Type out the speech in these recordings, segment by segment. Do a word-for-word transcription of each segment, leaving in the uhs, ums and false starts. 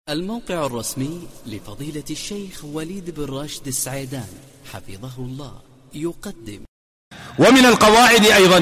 الموقع الرسمي لفضيلة الشيخ وليد بن راشد السعيدان حفظه الله يقدم. ومن القواعد أيضا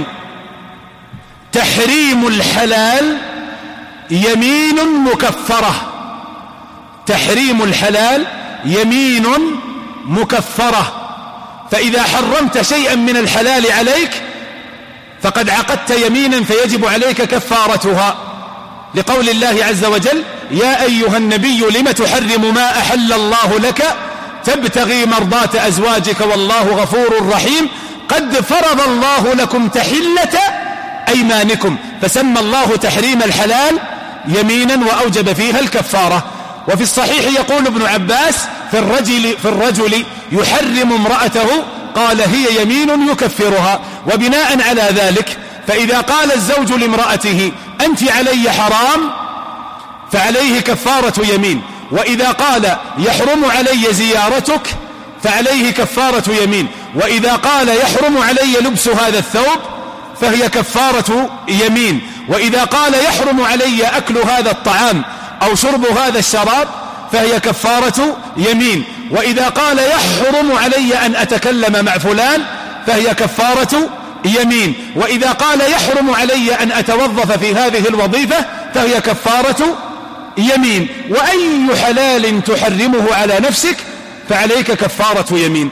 تحريم الحلال يمين مكفرة. تحريم الحلال يمين مكفرة، فإذا حرمت شيئا من الحلال عليك فقد عقدت يمينا فيجب عليك كفارتها، لقول الله عز وجل: يا أيها النبي لم تحرم ما أحل الله لك تبتغي مرضات أزواجك والله غفور رحيم قد فرض الله لكم تحلة أيمانكم. فسمى الله تحريم الحلال يمينا وأوجب فيها الكفارة. وفي الصحيح يقول ابن عباس في الرجل, في الرجل يحرم امرأته قال: هي يمين يكفرها. وبناء على ذلك فإذا قال الزوج لامرأته: أنت علي حرام، فعليه كفارة يمين. وإذا قال: يحرم علي زيارتك، فعليه كفارة يمين. وإذا قال: يحرم علي لبس هذا الثوب، فهي كفارة يمين. وإذا قال: يحرم علي أكل هذا الطعام أو شرب هذا الشراب، فهي كفارة يمين. وإذا قال: يحرم علي أن أتكلم مع فلان، فهي كفارة يمين. وإذا قال: يحرم علي أن أتوظف في هذه الوظيفة، فهي كفارة يمين. وأي حلال تحرمه على نفسك فعليك كفارة يمين.